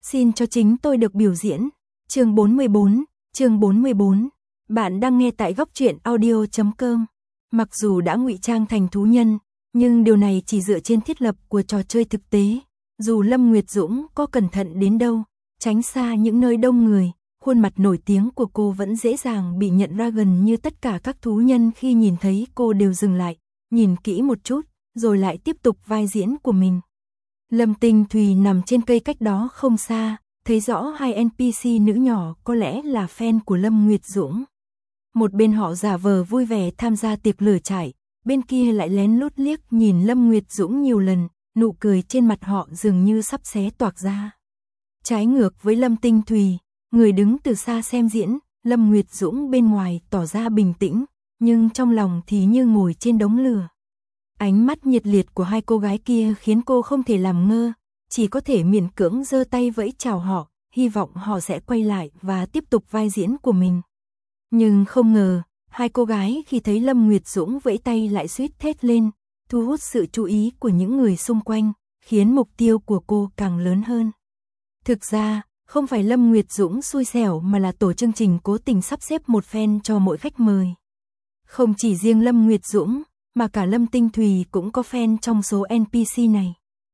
Xin cho chính tôi được biểu diễn. Chương 44. Bạn đang nghe tại góc truyện audio.com. Mặc dù đã ngụy trang thành thú nhân, nhưng điều này chỉ dựa trên thiết lập của trò chơi thực tế. Dù Lâm Nguyệt Dũng có cẩn thận đến đâu, tránh xa những nơi đông người, khuôn mặt nổi tiếng của cô vẫn dễ dàng bị nhận ra. Gần như tất cả các thú nhân khi nhìn thấy cô đều dừng lại, nhìn kỹ một chút, rồi lại tiếp tục vai diễn của mình. Lâm Tinh Thùy nằm trên cây cách đó không xa, thấy rõ hai NPC nữ nhỏ có lẽ là fan của Lâm Nguyệt Dũng. Một bên họ giả vờ vui vẻ tham gia tiệc lửa trại, bên kia lại lén lút liếc nhìn Lâm Nguyệt Dũng nhiều lần, nụ cười trên mặt họ dường như sắp xé toạc ra. Trái ngược với Lâm Tinh Thùy, người đứng từ xa xem diễn, Lâm Nguyệt Dũng bên ngoài tỏ ra bình tĩnh, nhưng trong lòng thì như ngồi trên đống lửa. Ánh mắt nhiệt liệt của hai cô gái kia khiến cô không thể làm ngơ, chỉ có thể miễn cưỡng giơ tay vẫy chào họ, hy vọng họ sẽ quay lại và tiếp tục vai diễn của mình. Nhưng không ngờ, hai cô gái khi thấy Lâm Nguyệt Dũng vẫy tay lại suýt thét lên, thu hút sự chú ý của những người xung quanh, khiến mục tiêu của cô càng lớn hơn. Thực ra, không phải Lâm Nguyệt Dũng xui xẻo mà là tổ chương trình cố tình sắp xếp một fan cho mỗi khách mời. Không chỉ riêng Lâm Nguyệt Dũng, mà cả Lâm Tinh Thùy cũng có fan trong số NPC này.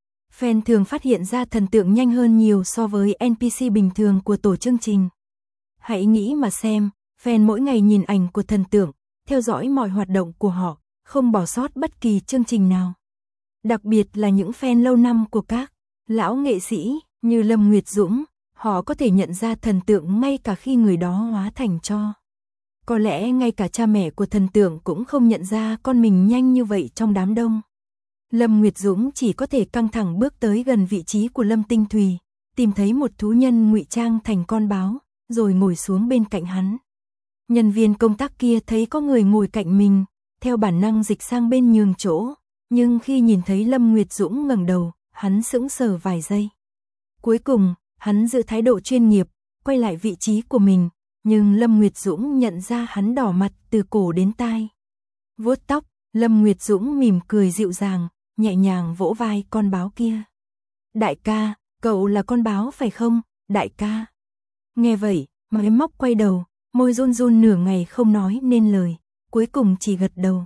Fan thường phát hiện ra thần tượng nhanh hơn nhiều so với NPC bình thường của tổ chương trình. Hãy nghĩ mà xem, fan mỗi ngày nhìn ảnh của thần tượng, theo dõi mọi hoạt động của họ, không bỏ sót bất kỳ chương trình nào. Đặc biệt là những fan lâu năm của các lão nghệ sĩ như Lâm Nguyệt Dũng, họ có thể nhận ra thần tượng ngay cả khi người đó hóa thành tro. Có lẽ ngay cả cha mẹ của thần tượng cũng không nhận ra con mình nhanh như vậy trong đám đông. Lâm Nguyệt Dũng chỉ có thể căng thẳng bước tới gần vị trí của Lâm Tinh Thùy, tìm thấy một thú nhân ngụy trang thành con báo, rồi ngồi xuống bên cạnh hắn. Nhân viên công tác kia thấy có người ngồi cạnh mình, theo bản năng dịch sang bên nhường chỗ, nhưng khi nhìn thấy Lâm Nguyệt Dũng ngẩng đầu, hắn sững sờ vài giây. Cuối cùng, hắn giữ thái độ chuyên nghiệp, quay lại vị trí của mình, nhưng Lâm Nguyệt Dũng nhận ra hắn đỏ mặt từ cổ đến tai. Vuốt tóc, Lâm Nguyệt Dũng mỉm cười dịu dàng, nhẹ nhàng vỗ vai con báo kia. Đại ca, cậu là con báo phải không, đại ca? Nghe vậy, Máy Móc quay đầu, môi run run nửa ngày không nói nên lời, cuối cùng chỉ gật đầu.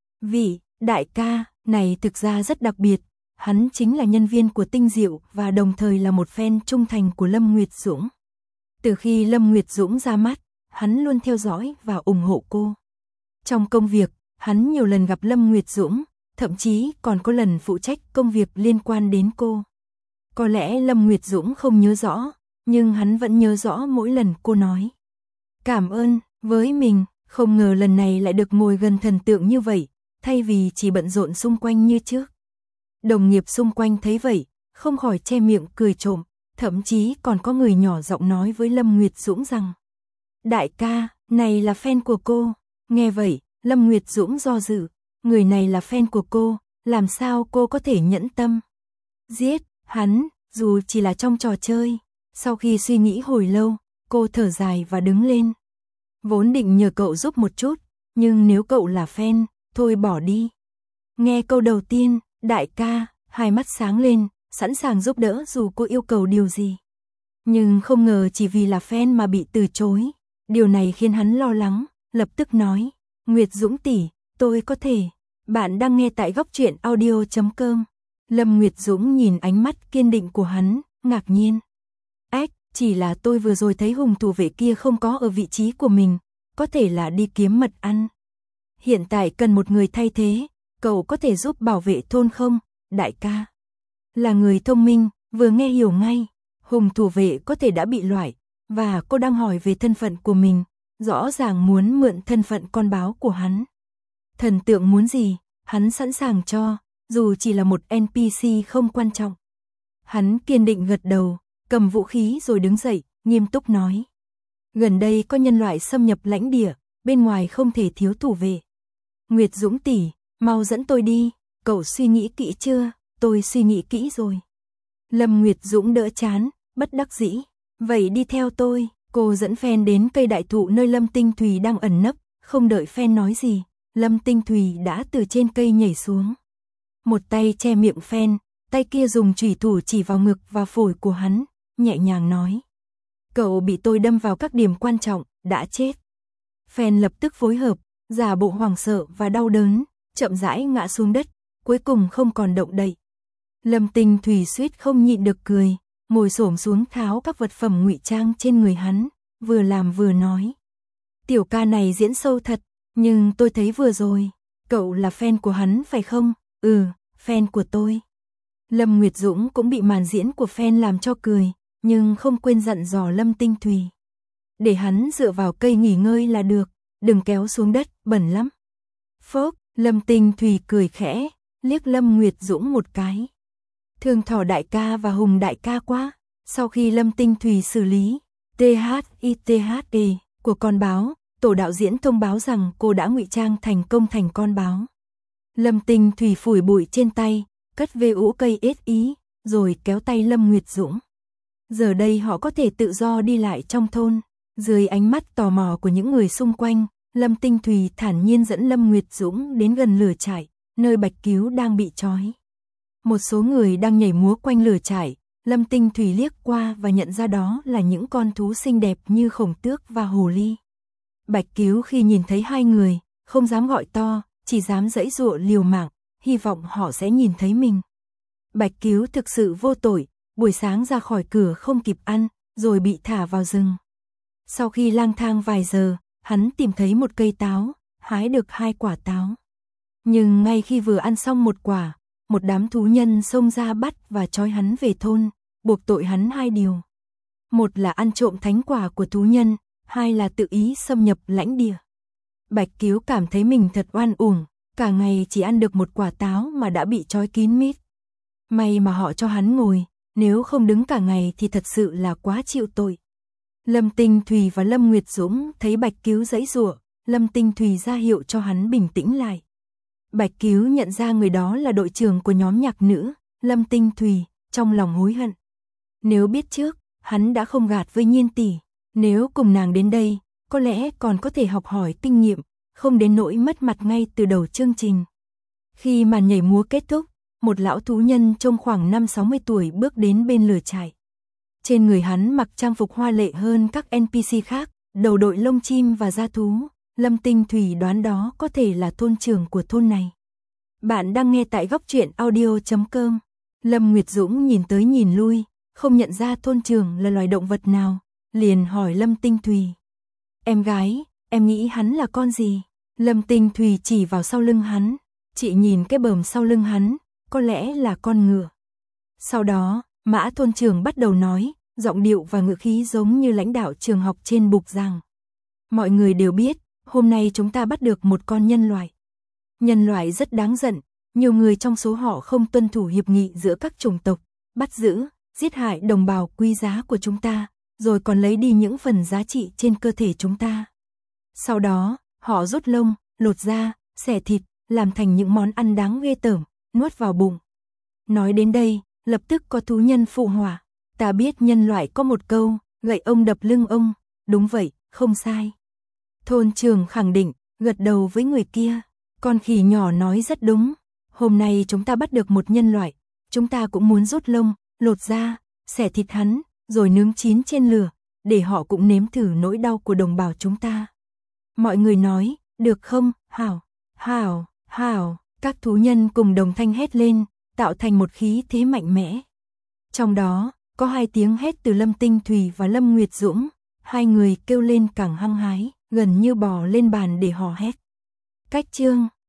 Vị đại ca này thực ra rất đặc biệt, hắn chính là nhân viên của Tinh Diệu và đồng thời là một fan trung thành của Lâm Nguyệt Dũng. Từ khi Lâm Nguyệt Dũng ra mắt, hắn luôn theo dõi và ủng hộ cô. Trong công việc, hắn nhiều lần gặp Lâm Nguyệt Dũng, thậm chí còn có lần phụ trách công việc liên quan đến cô. Có lẽ Lâm Nguyệt Dũng không nhớ rõ, nhưng hắn vẫn nhớ rõ mỗi lần cô nói cảm ơn với mình. Không ngờ lần này lại được ngồi gần thần tượng như vậy, thay vì chỉ bận rộn xung quanh như trước. Đồng nghiệp xung quanh thấy vậy, không khỏi che miệng cười trộm, thậm chí còn có người nhỏ giọng nói với Lâm Nguyệt Dũng rằng: đại ca, này là fan của cô. Nghe vậy, Lâm Nguyệt Dũng do dự, người này là fan của cô, làm sao cô có thể nhẫn tâm giết hắn, dù chỉ là trong trò chơi. Sau khi suy nghĩ hồi lâu, cô thở dài và đứng lên. Vốn định nhờ cậu giúp một chút, nhưng nếu cậu là fan, thôi bỏ đi. Nghe câu đầu tiên, đại ca, hai mắt sáng lên, sẵn sàng giúp đỡ dù cô yêu cầu điều gì. Nhưng không ngờ chỉ vì là fan mà bị từ chối. Điều này khiến hắn lo lắng, lập tức nói: Nguyệt Dũng tỷ, tôi có thể. Bạn đang nghe tại góc truyện audio.com. Lâm Nguyệt Dũng nhìn ánh mắt kiên định của hắn, ngạc nhiên. Chỉ là tôi vừa rồi thấy hùng thủ vệ kia không có ở vị trí của mình, có thể là đi kiếm mật ăn. Hiện tại cần một người thay thế, cậu có thể giúp bảo vệ thôn không, đại ca? Là người thông minh, vừa nghe hiểu ngay, hùng thủ vệ có thể đã bị loại, và cô đang hỏi về thân phận của mình, rõ ràng muốn mượn thân phận con báo của hắn. Thần tượng muốn gì, hắn sẵn sàng cho, dù chỉ là một NPC không quan trọng. Hắn kiên định gật đầu, cầm vũ khí rồi đứng dậy, nghiêm túc nói: gần đây có nhân loại xâm nhập lãnh địa, bên ngoài không thể thiếu thủ vệ. Nguyệt Dũng tỷ, mau dẫn tôi đi, cậu suy nghĩ kỹ chưa? Tôi suy nghĩ kỹ rồi. Lâm Nguyệt Dũng đỡ chán, bất đắc dĩ. Vậy đi theo tôi. Cô dẫn fan đến cây đại thụ nơi Lâm Tinh Thùy đang ẩn nấp, không đợi fan nói gì, Lâm Tinh Thùy đã từ trên cây nhảy xuống. Một tay che miệng fan, tay kia dùng chủy thủ chỉ vào ngực và phổi của hắn, nhẹ nhàng nói. Cậu bị tôi đâm vào các điểm quan trọng, đã chết. Fan lập tức phối hợp, giả bộ hoảng sợ và đau đớn, chậm rãi ngã xuống đất, cuối cùng không còn động đậy. Lâm Tinh Thủy suýt không nhịn được cười, ngồi xổm xuống tháo các vật phẩm ngụy trang trên người hắn, vừa làm vừa nói. Tiểu ca này diễn sâu thật, nhưng tôi thấy vừa rồi, cậu là fan của hắn phải không? Ừ, fan của tôi. Lâm Nguyệt Dũng cũng bị màn diễn của fan làm cho cười, nhưng không quên dặn dò Lâm Tinh Thủy. Để hắn dựa vào cây nghỉ ngơi là được, đừng kéo xuống đất, bẩn lắm. Phốc, Lâm Tinh Thủy cười khẽ, liếc Lâm Nguyệt Dũng một cái. Thương Thỏ đại ca và Hùng đại ca quá. Sau khi Lâm Tinh Thủy xử lý THITHE của con báo, tổ đạo diễn thông báo rằng cô đã ngụy trang thành công thành con báo. Lâm Tinh Thủy phủi bụi trên tay, cất về ũ cây ết ý, rồi kéo tay Lâm Nguyệt Dũng. Giờ đây họ có thể tự do đi lại trong thôn. Dưới ánh mắt tò mò của những người xung quanh, Lâm Tinh Thủy thản nhiên dẫn Lâm Nguyệt Dũng đến gần lửa trại, nơi Bạch Cứu đang bị trói. Một số người đang nhảy múa quanh lửa trại, Lâm Tinh Thủy liếc qua và nhận ra đó là những con thú xinh đẹp như khổng tước và hồ ly. Bạch Cứu khi nhìn thấy hai người, không dám gọi to, chỉ dám giãy giụa liều mạng, hy vọng họ sẽ nhìn thấy mình. Bạch Cứu thực sự vô tội, buổi sáng ra khỏi cửa không kịp ăn, rồi bị thả vào rừng. Sau khi lang thang vài giờ, hắn tìm thấy một cây táo, hái được 2 quả táo. Nhưng ngay khi vừa ăn xong một quả, một đám thú nhân xông ra bắt và trói hắn về thôn, buộc tội hắn 2 điều. Một là ăn trộm thánh quả của thú nhân, 2 là tự ý xâm nhập lãnh địa. Bạch Cứu cảm thấy mình thật oan uổng, cả ngày chỉ ăn được 1 quả táo mà đã bị trói kín mít. May mà họ cho hắn ngồi, nếu không đứng cả ngày thì thật sự là quá chịu tội. Lâm Tinh Thủy và Lâm Nguyệt Dũng thấy Bạch Cứu giãy giụa, Lâm Tinh Thủy ra hiệu cho hắn bình tĩnh lại. Bạch Cứu nhận ra người đó là đội trưởng của nhóm nhạc nữ, Lâm Tinh Thủy, trong lòng hối hận. Nếu biết trước, hắn đã không gạt với Nhiên tỷ, nếu cùng nàng đến đây, có lẽ còn có thể học hỏi kinh nghiệm, không đến nỗi mất mặt ngay từ đầu chương trình. Khi màn nhảy múa kết thúc, một lão thú nhân trông khoảng 50-60 tuổi bước đến bên lửa trại. Trên người hắn mặc trang phục hoa lệ hơn các NPC khác, đầu đội lông chim và da thú. Lâm Tinh Thủy đoán đó có thể là thôn trưởng của thôn này. Bạn đang nghe tại góc truyện audio.com. Lâm Nguyệt Dũng nhìn tới nhìn lui, không nhận ra thôn trưởng là loài động vật nào, liền hỏi Lâm Tinh Thủy. Em gái, em nghĩ hắn là con gì? Lâm Tinh Thủy chỉ vào sau lưng hắn, chị nhìn cái bờm sau lưng hắn, có lẽ là con ngựa. Sau đó, Mã thôn trưởng bắt đầu nói, giọng điệu và ngữ khí giống như lãnh đạo trường học trên bục giảng. Mọi người đều biết, hôm nay chúng ta bắt được một con nhân loại. Nhân loại rất đáng giận, nhiều người trong số họ không tuân thủ hiệp nghị giữa các chủng tộc, bắt giữ, giết hại đồng bào quý giá của chúng ta, rồi còn lấy đi những phần giá trị trên cơ thể chúng ta. Sau đó, họ rút lông, lột da, xẻ thịt, làm thành những món ăn đáng ghê tởm, nuốt vào bụng. Nói đến đây, lập tức có thú nhân phụ họa. Ta biết nhân loại có một câu, gậy ông đập lưng ông, đúng vậy, không sai. Thôn trưởng khẳng định, gật đầu với người kia. Con khỉ nhỏ nói rất đúng. Hôm nay chúng ta bắt được một nhân loại, chúng ta cũng muốn rút lông, lột da, xẻ thịt hắn, rồi nướng chín trên lửa, để họ cũng nếm thử nỗi đau của đồng bào chúng ta. Mọi người nói, được không, hảo, hảo, hảo, các thú nhân cùng đồng thanh hét lên, tạo thành một khí thế mạnh mẽ. Trong đó, có 2 tiếng hét từ Lâm Tinh Thủy và Lâm Nguyệt Dũng, 2 người kêu lên càng hăng hái, gần như bò lên bàn để hò hét. Cách chương